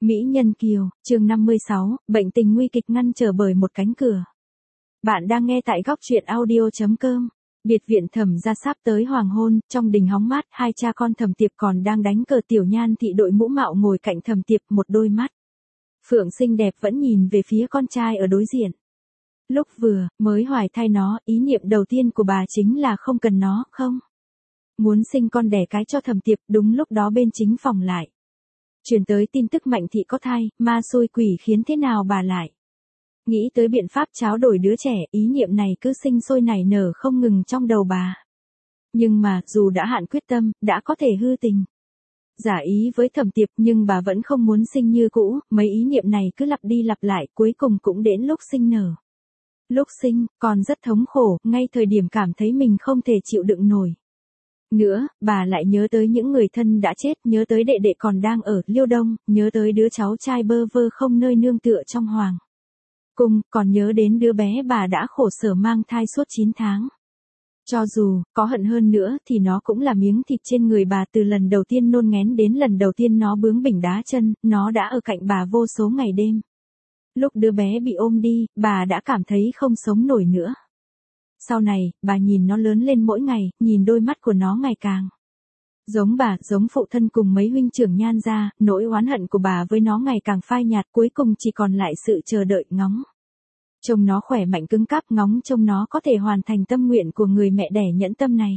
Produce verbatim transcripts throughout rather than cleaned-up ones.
Mỹ Nhân Kiều, chương năm mươi sáu, bệnh tình nguy kịch ngăn trở bởi một cánh cửa. Bạn đang nghe tại góc truyện audio chấm com. Biệt viện Thẩm gia sắp tới hoàng hôn, trong đình hóng mát, hai cha con Thẩm Tiệp còn đang đánh cờ. Tiểu Nhan Thị đội mũ mạo ngồi cạnh Thẩm Tiệp, một đôi mắt phượng xinh đẹp vẫn nhìn về phía con trai ở đối diện. Lúc vừa mới hoài thai nó, ý niệm đầu tiên của bà chính là không cần nó, không muốn sinh con đẻ cái cho Thẩm Tiệp. Đúng lúc đó bên chính phòng lại truyền tới tin tức Mạnh Thị có thai, ma xui quỷ khiến thế nào bà lại nghĩ tới biện pháp tráo đổi đứa trẻ. Ý niệm này cứ sinh sôi nảy nở không ngừng trong đầu bà. Nhưng mà, dù đã hạn quyết tâm, đã có thể hư tình giả ý với Thẩm Tiệp, nhưng bà vẫn không muốn sinh như cũ. Mấy ý niệm này cứ lặp đi lặp lại, cuối cùng cũng đến lúc sinh nở. Lúc sinh, còn rất thống khổ, ngay thời điểm cảm thấy mình không thể chịu đựng nổi nữa, bà lại nhớ tới những người thân đã chết, nhớ tới đệ đệ còn đang ở Liêu Đông, nhớ tới đứa cháu trai bơ vơ không nơi nương tựa trong hoàng cung, còn nhớ đến đứa bé bà đã khổ sở mang thai suốt chín tháng. Cho dù có hận hơn nữa thì nó cũng là miếng thịt trên người bà. Từ lần đầu tiên nôn nghén đến lần đầu tiên nó bướng bỉnh đá chân, nó đã ở cạnh bà vô số ngày đêm. Lúc đứa bé bị ôm đi, bà đã cảm thấy không sống nổi nữa. Sau này, bà nhìn nó lớn lên mỗi ngày, nhìn đôi mắt của nó ngày càng giống bà, giống phụ thân cùng mấy huynh trưởng Nhan gia. Nỗi oán hận của bà với nó ngày càng phai nhạt, cuối cùng chỉ còn lại sự chờ đợi, ngóng trông nó khỏe mạnh cứng cáp, ngóng trông nó có thể hoàn thành tâm nguyện của người mẹ đẻ nhẫn tâm này.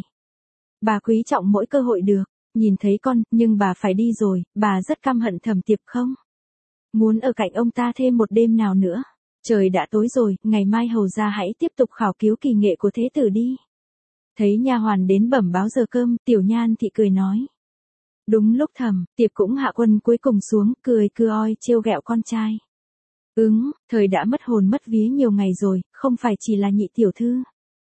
Bà quý trọng mỗi cơ hội được nhìn thấy con, nhưng bà phải đi rồi. Bà rất căm hận Thẩm Tiệp, không muốn ở cạnh ông ta thêm một đêm nào nữa. Trời đã tối rồi, ngày mai hầu gia hãy tiếp tục khảo cứu kỳ nghệ của thế tử đi. Thấy nha hoàn đến bẩm báo giờ cơm, Tiểu Nhan Thị cười nói. Đúng lúc Thẩm Tiệp cũng hạ quân cuối cùng xuống, cười cưa oi trêu ghẹo con trai. Ứng, thời đã mất hồn mất vía nhiều ngày rồi, không phải chỉ là nhị tiểu thư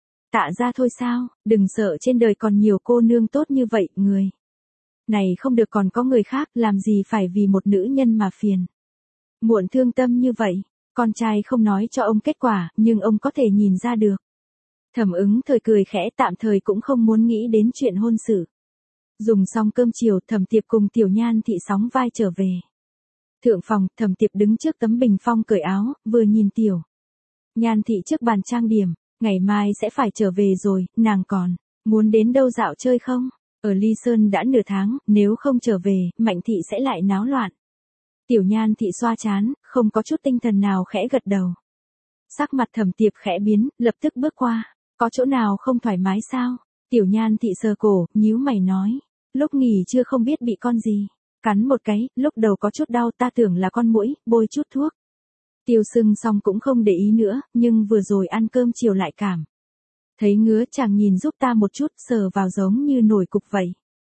Tạ ra thôi sao? Đừng sợ, trên đời còn nhiều cô nương tốt như vậy. Người này không được còn có người khác, làm gì phải vì một nữ nhân mà phiền muộn thương tâm như vậy. Con trai không nói cho ông kết quả, nhưng ông có thể nhìn ra được. Thẩm Ứng thời cười khẽ, tạm thời cũng không muốn nghĩ đến chuyện hôn sự. Dùng xong cơm chiều, Thẩm Tiệp cùng Tiểu Nhan Thị sóng vai trở về thượng phòng. Thẩm Tiệp đứng trước tấm bình phong cởi áo, vừa nhìn Tiểu Nhan Thị trước bàn trang điểm. Ngày mai sẽ phải trở về rồi, nàng còn muốn đến đâu dạo chơi không? Ở Ly Sơn đã nửa tháng, nếu không trở về, Mạnh Thị sẽ lại náo loạn. Tiểu Nhan Thị xoa trán, không có chút tinh thần nào, khẽ gật đầu. Sắc mặt Thẩm Tiệp khẽ biến, lập tức bước qua. Có chỗ nào không thoải mái sao? Tiểu Nhan Thị sờ cổ, nhíu mày nói. Lúc nghỉ trưa không biết bị con gì cắn một cái, lúc đầu có chút đau, ta tưởng là con muỗi, bôi chút thuốc tiêu sưng xong cũng không để ý nữa, nhưng vừa rồi ăn cơm chiều lại cảm thấy ngứa, chàng nhìn giúp ta một chút, sờ vào giống như nổi cục vậy.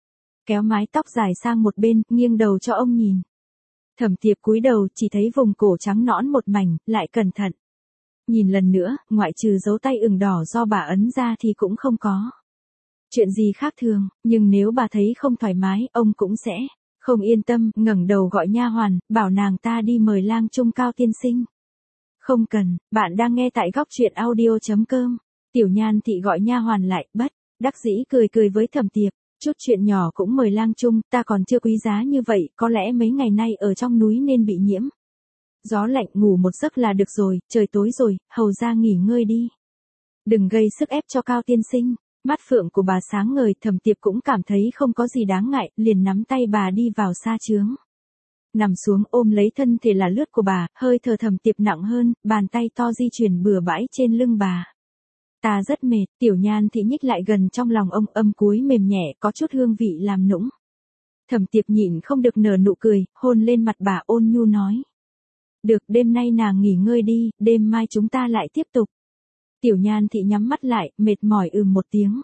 Kéo mái tóc dài sang một bên, nghiêng đầu cho ông nhìn. Thẩm Tiệp cúi đầu, chỉ thấy vùng cổ trắng nõn một mảnh, lại cẩn thận nhìn lần nữa, ngoại trừ dấu tay ửng đỏ do bà ấn ra thì cũng không có chuyện gì khác thường. Nhưng nếu bà thấy không thoải mái, ông cũng sẽ không yên tâm. Ngẩng đầu gọi nha hoàn, bảo nàng ta đi mời lang trung Cao tiên sinh. Không cần, bạn đang nghe tại góc truyện audio chấm com. Tiểu Nhan Thị gọi nha hoàn lại, bất đắc dĩ cười cười với Thẩm Tiệp. Chút chuyện nhỏ cũng mời lang trung, ta còn chưa quý giá như vậy, có lẽ mấy ngày nay ở trong núi nên bị nhiễm gió lạnh, ngủ một giấc là được rồi. Trời tối rồi, hầu ra nghỉ ngơi đi, đừng gây sức ép cho Cao tiên sinh. Mắt phượng của bà sáng ngời. Thẩm Tiệp cũng cảm thấy không có gì đáng ngại, liền nắm tay bà đi vào sa chướng, nằm xuống ôm lấy thân thể là lướt của bà. Hơi thở Thẩm Tiệp nặng hơn, bàn tay to di chuyển bừa bãi trên lưng bà. Ta rất mệt. Tiểu Nhan Thị nhích lại gần trong lòng ông, âm cúi mềm nhẹ, có chút hương vị làm nũng. Thẩm Tiệp nhịn không được nở nụ cười, hôn lên mặt bà, ôn nhu nói. Được, đêm nay nàng nghỉ ngơi đi, đêm mai chúng ta lại tiếp tục. Tiểu Nhan Thị nhắm mắt lại, mệt mỏi ừm một tiếng.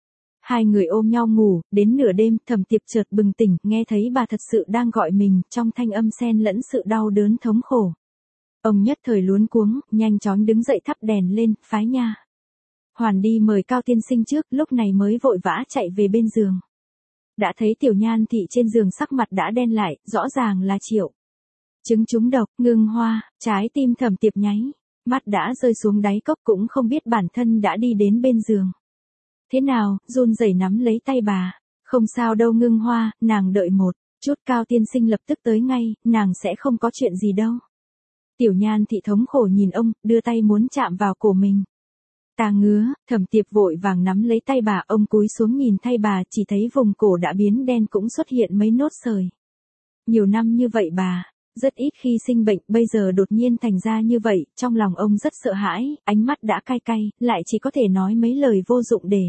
Hai người ôm nhau ngủ, đến nửa đêm, Thẩm Tiệp chợt bừng tỉnh, nghe thấy bà thật sự đang gọi mình, trong thanh âm xen lẫn sự đau đớn thống khổ. Ông nhất thời luống cuống, nhanh chóng đứng dậy thắp đèn lên, phái nha hoàn đi mời Cao tiên sinh trước, lúc này mới vội vã chạy về bên giường. Đã thấy Tiểu Nhan Thị trên giường sắc mặt đã đen lại, rõ ràng là Triệu chứng trúng độc. Ngưng hoa, trái tim Thẩm Tiệp nháy mắt đã rơi xuống đáy cốc, cũng không biết bản thân đã đi đến bên giường thế nào, run rẩy nắm lấy tay bà. Không sao đâu Ngưng hoa, nàng đợi một Chút Cao tiên sinh lập tức tới ngay, nàng sẽ không có chuyện gì đâu. Tiểu Nhan thị thống khổ nhìn ông, đưa tay muốn chạm vào cổ mình. Ta ngứa, Thẩm Tiệp vội vàng nắm lấy tay bà, ông cúi xuống nhìn thay bà, chỉ thấy vùng cổ đã biến đen cũng xuất hiện mấy nốt sời. Nhiều năm như vậy bà, rất ít khi sinh bệnh, bây giờ đột nhiên thành ra như vậy, trong lòng ông rất sợ hãi, ánh mắt đã cay cay, lại chỉ có thể nói mấy lời vô dụng để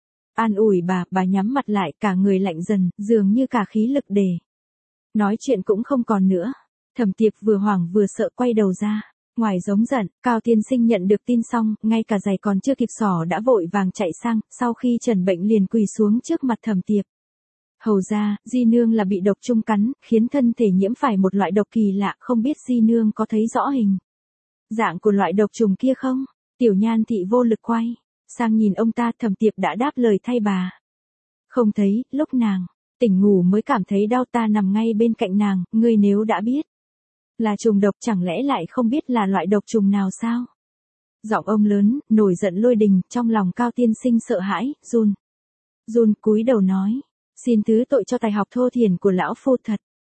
an ủi bà, bà nhắm mặt lại, cả người lạnh dần, dường như cả khí lực để nói chuyện cũng không còn nữa. Thẩm Tiệp vừa hoảng vừa sợ quay đầu ra. Ngoài giống giận, Cao tiên sinh nhận được tin xong, ngay cả giày còn chưa kịp xỏ đã vội vàng chạy sang, sau khi trần bệnh liền quỳ xuống trước mặt Thẩm Tiệp. Hầu ra, Di Nương là bị độc trung cắn, khiến thân thể nhiễm phải một loại độc kỳ lạ, không biết Di Nương có thấy rõ hình dạng của loại độc trùng kia không? Tiểu Nhan thị vô lực quay sang nhìn ông ta, Thẩm Tiệp đã đáp lời thay bà. Không thấy, lúc nàng tỉnh ngủ mới cảm thấy đau, ta nằm ngay bên cạnh nàng, ngươi nếu đã biết là trùng độc chẳng lẽ lại không biết là loại độc trùng nào sao? Giọng ông lớn, nổi giận lôi đình, trong lòng Cao tiên sinh sợ hãi, run. Run cúi đầu nói, xin thứ tội cho tài học thô thiển của lão phu thật.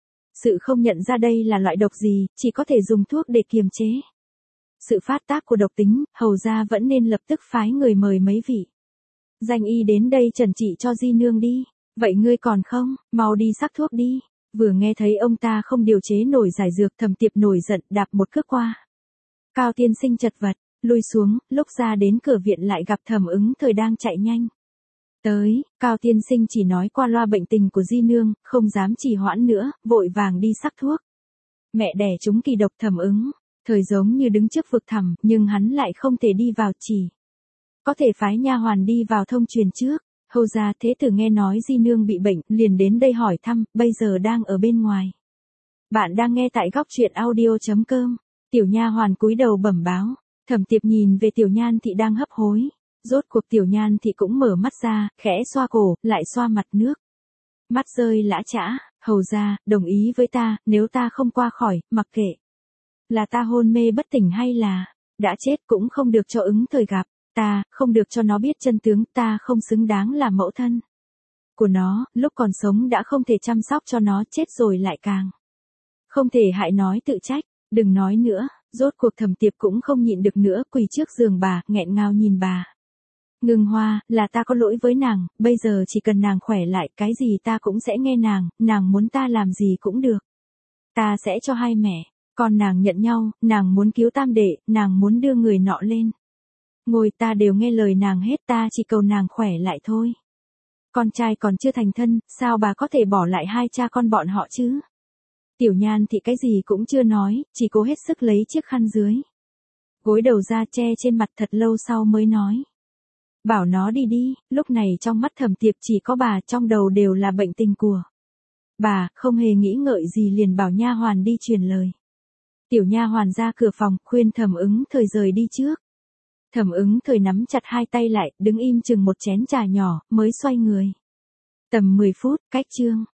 Sự không nhận ra đây là loại độc gì, chỉ có thể dùng thuốc để kiềm chế sự phát tác của độc tính, hầu ra vẫn nên lập tức phái người mời mấy vị danh y đến đây trần trị cho Di Nương đi. Vậy ngươi còn không, mau đi sắc thuốc đi. Vừa nghe thấy ông ta không điều chế nổi giải dược, Thẩm Tiệp nổi giận đạp một cước qua. Cao tiên sinh chật vật, lui xuống, lúc ra đến cửa viện lại gặp Thẩm Ứng Thời đang chạy nhanh tới. Cao tiên sinh chỉ nói qua loa bệnh tình của Di Nương, không dám trì hoãn nữa, vội vàng đi sắc thuốc. Mẹ đẻ chúng kỳ độc. Thẩm Ứng Thời giống như đứng trước vực thẳm, nhưng hắn lại không thể đi vào, chỉ có thể phái nha hoàn đi vào thông truyền trước. Hầu ra thế tử nghe nói Di Nương bị bệnh, liền đến đây hỏi thăm, bây giờ đang ở bên ngoài. Bạn đang nghe tại góc truyện audio chấm com. Tiểu nha hoàn cúi đầu bẩm báo. Thẩm Tiệp nhìn về Tiểu Nhan thị đang hấp hối. Rốt cuộc Tiểu Nhan thị cũng mở mắt ra, khẽ xoa cổ, lại xoa mặt nước. Mắt rơi lã chã. Hầu ra, đồng ý với ta, nếu ta không qua khỏi, mặc kệ là ta hôn mê bất tỉnh hay là đã chết cũng không được cho Ứng Thời gặp. Ta, không được cho nó biết chân tướng, ta không xứng đáng là mẫu thân của nó, lúc còn sống đã không thể chăm sóc cho nó, chết rồi lại càng không thể hại nói tự trách. Đừng nói nữa. Rốt cuộc Thẩm Tiệp cũng không nhịn được nữa, quỳ trước giường bà, nghẹn ngào nhìn bà. Ngưng Hoa, là ta có lỗi với nàng, bây giờ chỉ cần nàng khỏe lại, cái gì ta cũng sẽ nghe nàng, nàng muốn ta làm gì cũng được. Ta sẽ cho hai mẹ con nàng nhận nhau, nàng muốn cứu tam đệ, nàng muốn đưa người nọ lên ngôi, ta đều nghe lời nàng hết, ta chỉ cầu nàng khỏe lại thôi. Con trai còn chưa thành thân, sao bà có thể bỏ lại hai cha con bọn họ chứ? Tiểu Nhan thị cái gì cũng chưa nói, chỉ cố hết sức lấy chiếc khăn dưới gối đầu ra che trên mặt, thật lâu sau mới nói. Bảo nó đi đi. Lúc này trong mắt Thẩm Tiệp chỉ có bà, trong đầu đều là bệnh tình của bà, không hề nghĩ ngợi gì liền bảo nha hoàn đi truyền lời. Tiểu nha hoàn ra cửa phòng, khuyên Thẩm Ứng Thời rời đi trước. Thẩm Ứng Thời nắm chặt hai tay lại, đứng im chừng một chén trà nhỏ, mới xoay người. Tầm mười phút, cách chương